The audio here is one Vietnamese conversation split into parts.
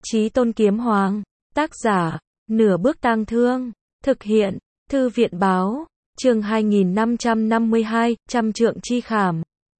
Chí Tôn Kiếm Hoàng. Tác giả, Nửa Bước Tang Thương. Thực hiện, Thư viện báo. Chương 2552, Trăm Trượng Chi Khảm.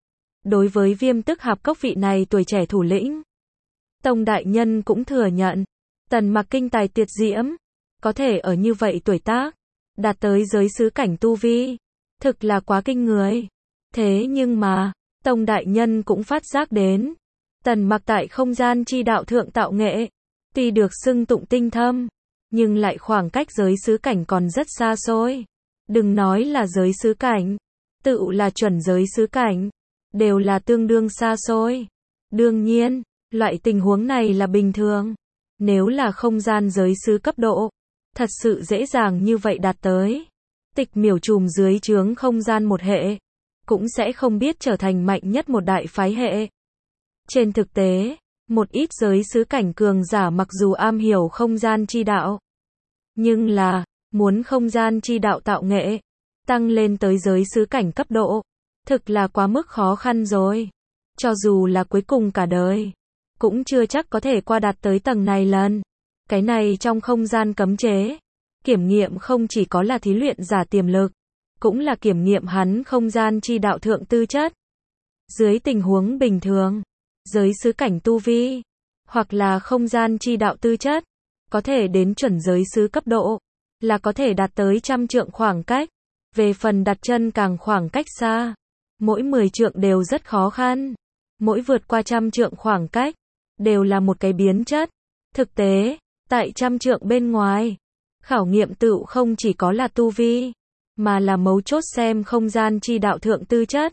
Đối với Viêm Tức Hạp Cốc vị này tuổi trẻ thủ lĩnh, Tông đại nhân cũng thừa nhận, Tần Mặc kinh tài tuyệt diễm, có thể ở như vậy tuổi tác, đạt tới giới sứ cảnh tu vi, thực là quá kinh người. Thế nhưng mà, Tông đại nhân cũng phát giác đến, Tần Mặc tại không gian chi đạo thượng tạo nghệ, tuy được xưng tụng tinh thâm, nhưng lại khoảng cách giới sứ cảnh còn rất xa xôi. Đừng nói là giới sứ cảnh, tự là chuẩn giới sứ cảnh, đều là tương đương xa xôi. Đương nhiên, loại tình huống này là bình thường. Nếu là không gian giới sứ cấp độ, thật sự dễ dàng như vậy đạt tới. Tịch Miểu trùm dưới trướng không gian một hệ, cũng sẽ không biết trở thành mạnh nhất một đại phái hệ. Trên thực tế, một ít giới sứ cảnh cường giả mặc dù am hiểu không gian chi đạo, nhưng là, muốn không gian chi đạo tạo nghệ, tăng lên tới giới sứ cảnh cấp độ, thực là quá mức khó khăn rồi. Cho dù là cuối cùng cả đời, cũng chưa chắc có thể qua đạt tới tầng này lần. Cái này trong không gian cấm chế, kiểm nghiệm không chỉ có là thí luyện giả tiềm lực, cũng là kiểm nghiệm hắn không gian chi đạo thượng tư chất. Dưới tình huống bình thường, giới sứ cảnh tu vi, hoặc là không gian chi đạo tư chất, có thể đến chuẩn giới sứ cấp độ, là có thể đạt tới 100 trượng khoảng cách. Về phần đặt chân càng khoảng cách xa, mỗi 10 trượng đều rất khó khăn. Mỗi vượt qua 100 trượng khoảng cách, đều là một cái biến chất. Thực tế, tại 100 trượng bên ngoài, khảo nghiệm tựu không chỉ có là tu vi, mà là mấu chốt xem không gian chi đạo thượng tư chất.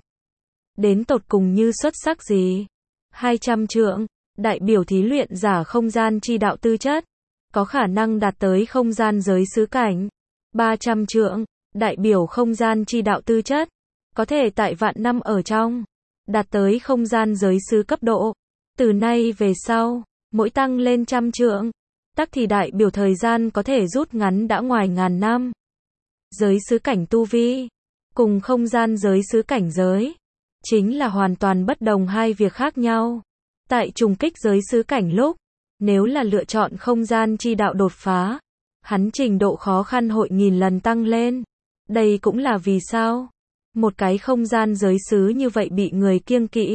Đến tột cùng như xuất sắc gì. 200 trượng, đại biểu thí luyện giả không gian chi đạo tư chất, có khả năng đạt tới không gian giới sứ cảnh. 300 trượng, đại biểu không gian chi đạo tư chất, có thể tại vạn năm ở trong, đạt tới không gian giới sứ cấp độ. Từ nay về sau, mỗi tăng lên 100 trượng, tắc thì đại biểu thời gian có thể rút ngắn đã ngoài ngàn năm. Giới sứ cảnh tu vi, cùng không gian giới sứ cảnh giới, chính là hoàn toàn bất đồng hai việc khác nhau. Tại trùng kích giới sứ cảnh lúc, nếu là lựa chọn không gian chi đạo đột phá, hắn trình độ khó khăn hội nghìn lần tăng lên. Đây cũng là vì sao một cái không gian giới sứ như vậy bị người kiêng kỵ.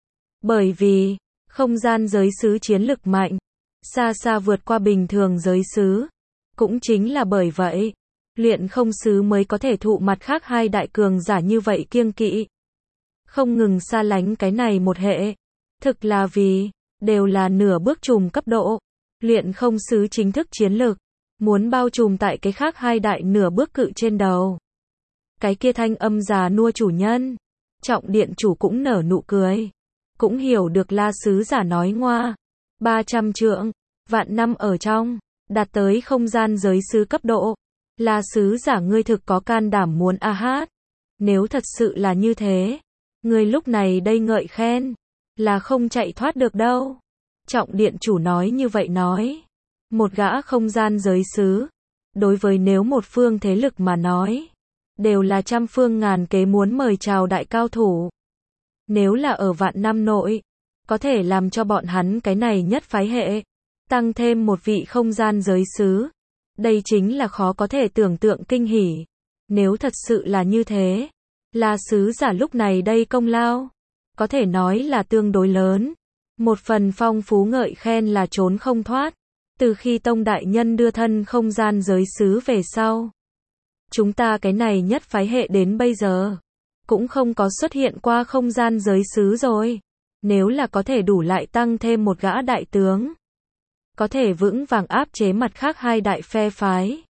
Bởi vì, không gian giới sứ chiến lực mạnh, xa xa vượt qua bình thường giới sứ. Cũng chính là bởi vậy, luyện không sứ mới có thể thụ mặt khác hai đại cường giả như vậy kiêng kỵ. Không ngừng xa lánh cái này một hệ. Thực là vì, đều là nửa bước trùm cấp độ. Luyện không sứ chính thức chiến lực, muốn bao trùm tại cái khác hai đại nửa bước cự trên đầu. Cái kia thanh âm già nua chủ nhân, Trọng điện chủ cũng nở nụ cười. Cũng hiểu được La sứ giả nói ngoa. 300 trượng, vạn năm ở trong, đạt tới không gian giới sứ cấp độ. La sứ giả ngươi thực có can đảm muốn a hát. Nếu thật sự là như thế, ngươi lúc này đây ngợi khen, là không chạy thoát được đâu. Trọng điện chủ nói như vậy nói. Một gã không gian giới sứ, đối với nếu một phương thế lực mà nói, đều là trăm phương ngàn kế muốn mời chào đại cao thủ. Nếu là ở vạn năm nội, có thể làm cho bọn hắn cái này nhất phái hệ, tăng thêm một vị không gian giới sứ. Đây chính là khó có thể tưởng tượng kinh hỉ. Nếu thật sự là như thế, là sứ giả lúc này đây công lao, có thể nói là tương đối lớn. Một phần phong phú ngợi khen là trốn không thoát. Từ khi Tông đại nhân đưa thân không gian giới sứ về sau, chúng ta cái này nhất phái hệ đến bây giờ, cũng không có xuất hiện qua không gian giới sứ rồi. Nếu là có thể đủ lại tăng thêm một gã đại tướng, có thể vững vàng áp chế mặt khác hai đại phe phái.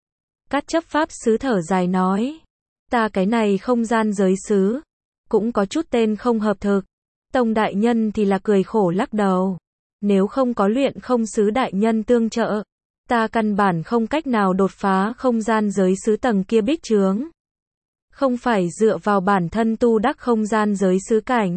Các chấp pháp sứ thở dài nói, ta cái này không gian giới sứ, cũng có chút tên không hợp thực. Tông đại nhân thì là cười khổ lắc đầu. Nếu không có luyện không sứ đại nhân tương trợ, ta căn bản không cách nào đột phá không gian giới sứ tầng kia bích chướng. Không phải dựa vào bản thân tu đắc không gian giới sứ cảnh.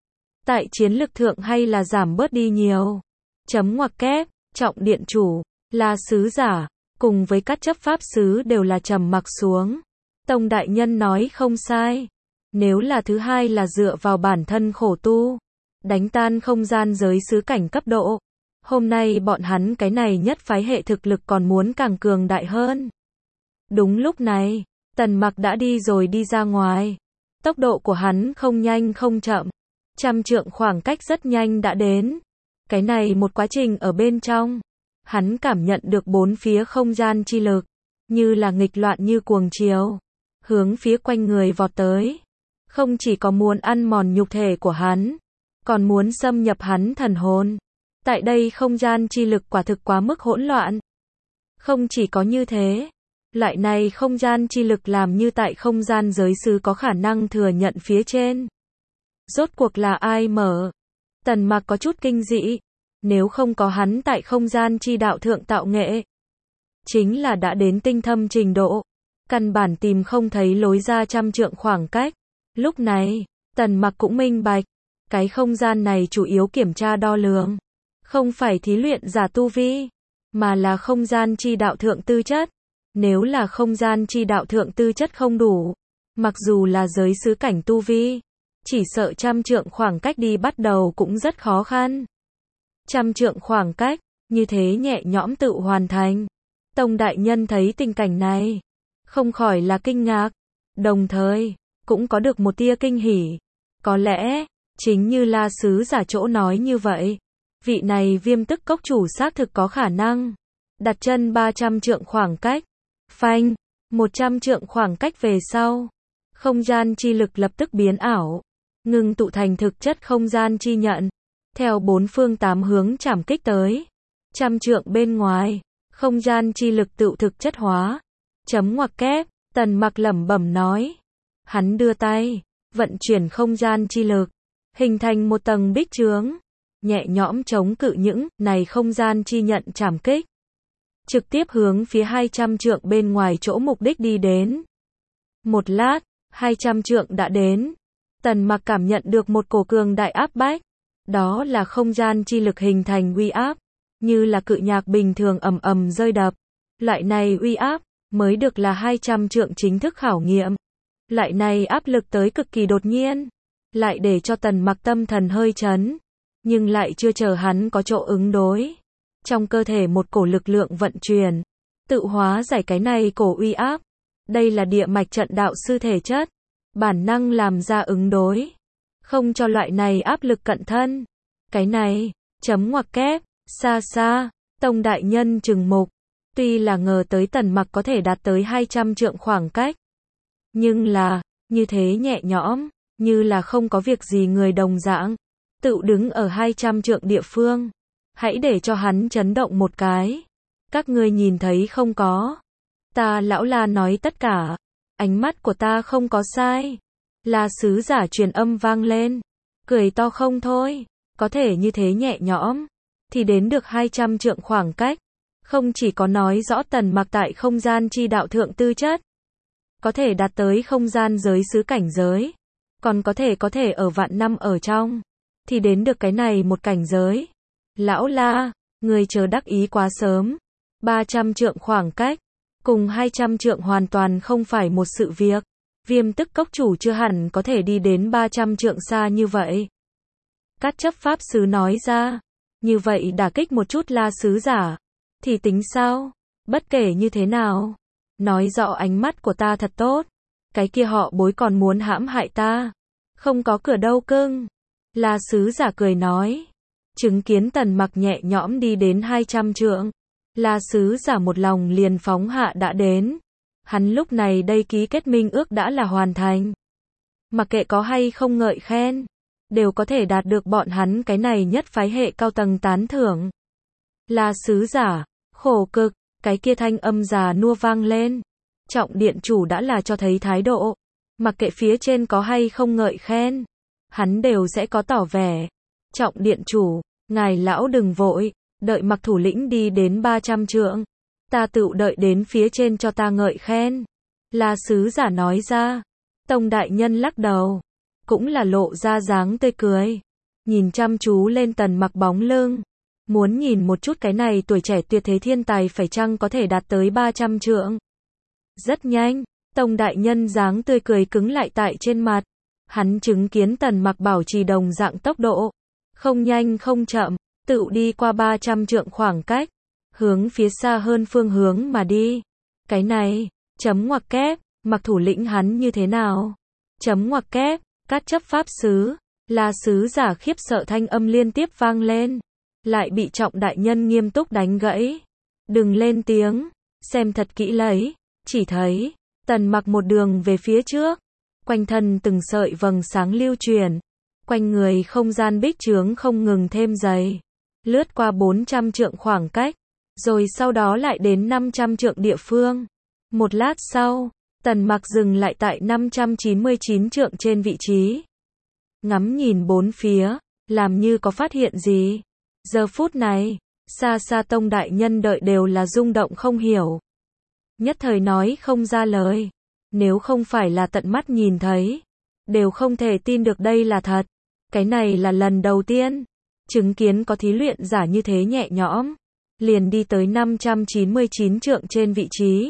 Tại chiến lực thượng hay là giảm bớt đi nhiều. Chấm ngoặc kép, Trọng điện chủ, La sứ giả, cùng với các chấp pháp sứ đều là trầm mặc xuống. Tông đại nhân nói không sai. Nếu là thứ hai là dựa vào bản thân khổ tu, đánh tan không gian giới sứ cảnh cấp độ, Hôm nay bọn hắn cái này nhất phái hệ thực lực còn muốn càng cường đại hơn. Đúng lúc này, Tần Mặc đã đi rồi đi ra ngoài. Tốc độ của hắn không nhanh không chậm. 100 trượng khoảng cách rất nhanh đã đến. Cái này một quá trình ở bên trong. Hắn cảm nhận được bốn phía không gian chi lực. Như là nghịch loạn như cuồng chiều. Hướng phía quanh người vọt tới. Không chỉ có muốn ăn mòn nhục thể của hắn. Còn muốn xâm nhập hắn thần hồn. Tại đây không gian chi lực quả thực quá mức hỗn loạn. Không chỉ có như thế. Loại này không gian chi lực làm như tại không gian giới xứ có khả năng thừa nhận phía trên. Rốt cuộc là ai mở? Tần Mặc có chút kinh dị. Nếu không có hắn tại không gian chi đạo thượng tạo nghệ. Chính là đã đến tinh thâm trình độ. Căn bản tìm không thấy lối ra 100 trượng khoảng cách. Lúc này, Tần Mặc cũng minh bạch. Cái không gian này chủ yếu kiểm tra đo lường. Không phải thí luyện giả tu vi. Mà là không gian chi đạo thượng tư chất. Nếu là không gian chi đạo thượng tư chất không đủ. Mặc dù là giới xứ cảnh tu vi. Chỉ sợ 100 trượng khoảng cách đi bắt đầu cũng rất khó khăn. 100 trượng khoảng cách, như thế nhẹ nhõm tự hoàn thành. Tông đại nhân thấy tình cảnh này. Không khỏi là kinh ngạc. Đồng thời, cũng có được một tia kinh hỉ. Có lẽ, chính như La Sứ Giả chỗ nói như vậy. Vị này Viêm Tức Cốc chủ xác thực có khả năng. Đặt chân 300 trượng khoảng cách. Phanh, 100 trượng khoảng cách về sau. Không gian chi lực lập tức biến ảo. Ngưng tụ thành thực chất không gian chi nhận. Theo bốn phương tám hướng chảm kích tới. 100 trượng bên ngoài. Không gian chi lực tự thực chất hóa. Chấm ngoặc kép, Tần Mặc lẩm bẩm nói. Hắn đưa tay, vận chuyển không gian chi lực. Hình thành một tầng bích chướng. Nhẹ nhõm chống cự những này không gian chi nhận chảm kích. Trực tiếp hướng phía 200 trượng bên ngoài chỗ mục đích đi đến. Một lát, 200 trượng đã đến. Tần Mặc cảm nhận được một cổ cường đại áp bách. Đó là không gian chi lực hình thành uy áp. Như là cự nhạc bình thường ầm ầm rơi đập. Loại này uy áp, mới được là 200 trượng chính thức khảo nghiệm. Loại này áp lực tới cực kỳ đột nhiên. Lại để cho Tần Mặc tâm thần hơi chấn. Nhưng lại chưa chờ hắn có chỗ ứng đối. Trong cơ thể một cổ lực lượng vận chuyển. Tự hóa giải cái này cổ uy áp. Đây là địa mạch trận đạo sư thể chất. Bản năng làm ra ứng đối. Không cho loại này áp lực cận thân. Cái này, chấm ngoặc kép, xa xa, Tông đại nhân trừng mục. Tuy là ngờ tới Tần Mặc có thể đạt tới 200 trượng khoảng cách. Nhưng là, như thế nhẹ nhõm, như là không có việc gì người đồng dạng. Tự đứng ở 200 trượng địa phương. Hãy để cho hắn chấn động một cái. Các ngươi nhìn thấy không có. Ta lão La nói tất cả. Ánh mắt của ta không có sai. La Sứ Giả truyền âm vang lên. Cười to không thôi. Có thể như thế nhẹ nhõm. Thì đến được 200 trượng khoảng cách. Không chỉ có nói rõ Tần Mặc tại không gian chi đạo thượng tư chất. Có thể đạt tới không gian giới xứ cảnh giới. Còn có thể ở vạn năm ở trong. Thì đến được cái này một cảnh giới. Lão La, người chờ đắc ý quá sớm. 300 trượng khoảng cách. Cùng 200 trượng hoàn toàn không phải một sự việc. Viêm Tức Cốc chủ chưa hẳn có thể đi đến 300 trượng xa như vậy. Các chấp pháp sứ nói ra. Như vậy đả kích một chút La Sứ Giả. Thì tính sao? Bất kể như thế nào. Nói rõ ánh mắt của ta thật tốt. Cái kia họ Bối còn muốn hãm hại ta. Không có cửa đâu cưng. La Sứ Giả cười nói. Chứng kiến Tần Mặc nhẹ nhõm đi đến 200 trượng. La Sứ Giả một lòng liền phóng hạ đã đến. Hắn lúc này đây ký kết minh ước đã là hoàn thành. Mặc kệ có hay không ngợi khen. Đều có thể đạt được bọn hắn cái này nhất phái hệ cao tầng tán thưởng. La Sứ Giả, khổ cực, cái kia thanh âm già nua vang lên. Trọng điện chủ đã là cho thấy thái độ. Mặc kệ phía trên có hay không ngợi khen. Hắn đều sẽ có tỏ vẻ. Trọng điện chủ, ngài lão đừng vội. Đợi Mặc thủ lĩnh đi đến 300 trượng. Ta tự đợi đến phía trên cho ta ngợi khen. La Sứ Giả nói ra. Tông đại nhân lắc đầu. Cũng là lộ ra dáng tươi cười. Nhìn chăm chú lên Tần Mặc bóng lưng. Muốn nhìn một chút cái này tuổi trẻ tuyệt thế thiên tài phải chăng có thể đạt tới 300 trượng. Rất nhanh, Tông đại nhân dáng tươi cười cứng lại tại trên mặt. Hắn chứng kiến Tần Mặc bảo trì đồng dạng tốc độ. Không nhanh không chậm. Tựu đi qua 300 trượng khoảng cách, hướng phía xa hơn phương hướng mà đi. Cái này, chấm ngoặc kép, Mặc thủ lĩnh hắn như thế nào? Chấm ngoặc kép, Cát chấp pháp sứ, là sứ giả khiếp sợ thanh âm liên tiếp vang lên. Lại bị Trọng đại nhân nghiêm túc đánh gãy. Đừng lên tiếng, xem thật kỹ lấy, chỉ thấy, Tần Mặc một đường về phía trước. Quanh thân từng sợi vầng sáng lưu truyền. Quanh người không gian bích chướng không ngừng thêm dày. Lướt qua 400 trượng khoảng cách. Rồi sau đó lại đến 500 trượng địa phương. Một lát sau, Tần Mặc dừng lại tại 599 trượng trên vị trí. Ngắm nhìn bốn phía, làm như có phát hiện gì. Giờ phút này, xa xa Tông đại nhân đợi đều là rung động không hiểu. Nhất thời nói không ra lời. Nếu không phải là tận mắt nhìn thấy, đều không thể tin được đây là thật. Cái này là lần đầu tiên chứng kiến có thí luyện giả như thế nhẹ nhõm, liền đi tới 599 trượng trên vị trí.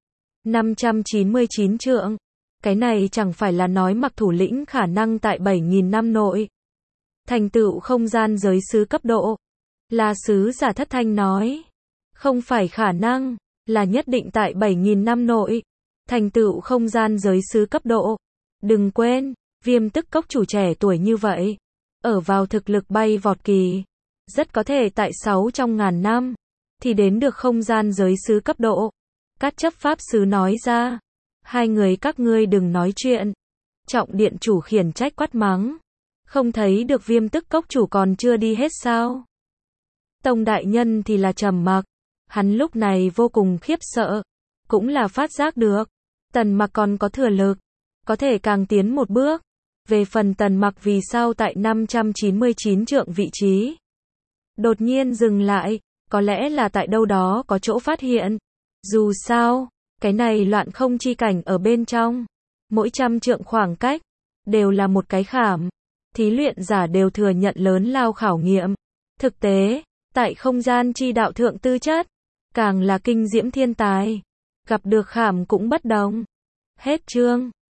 599 trượng, cái này chẳng phải là nói Mặc thủ lĩnh khả năng tại 7.000 năm nội thành tựu không gian giới sứ cấp độ. Là sứ giả Thất Thanh nói, không phải khả năng, là nhất định tại 7.000 năm nội thành tựu không gian giới sứ cấp độ. Đừng quên, Viêm Tức Cốc chủ trẻ tuổi như vậy, ở vào thực lực bay vọt kỳ, rất có thể tại 6 trong ngàn năm thì đến được không gian giới sứ cấp độ. Cát chấp pháp sứ nói ra, hai người các ngươi đừng nói chuyện. Trọng điện chủ khiển trách quát mắng, không thấy được Viêm Tức Cốc chủ còn chưa đi hết sao? Tông đại nhân thì là trầm mặc, hắn lúc này vô cùng khiếp sợ, cũng là phát giác được, Tần Mặc còn có thừa lực, có thể càng tiến một bước. Về phần Tần Mặc vì sao tại 599 trượng vị trí đột nhiên dừng lại, có lẽ là tại đâu đó có chỗ phát hiện. Dù sao, cái này loạn không chi cảnh ở bên trong, mỗi 100 trượng khoảng cách đều là một cái khảm. Thí luyện giả đều thừa nhận lớn lao khảo nghiệm. Thực tế, tại không gian chi đạo thượng tư chất, càng là kinh diễm thiên tài, gặp được khảm cũng bất đồng. Hết chương.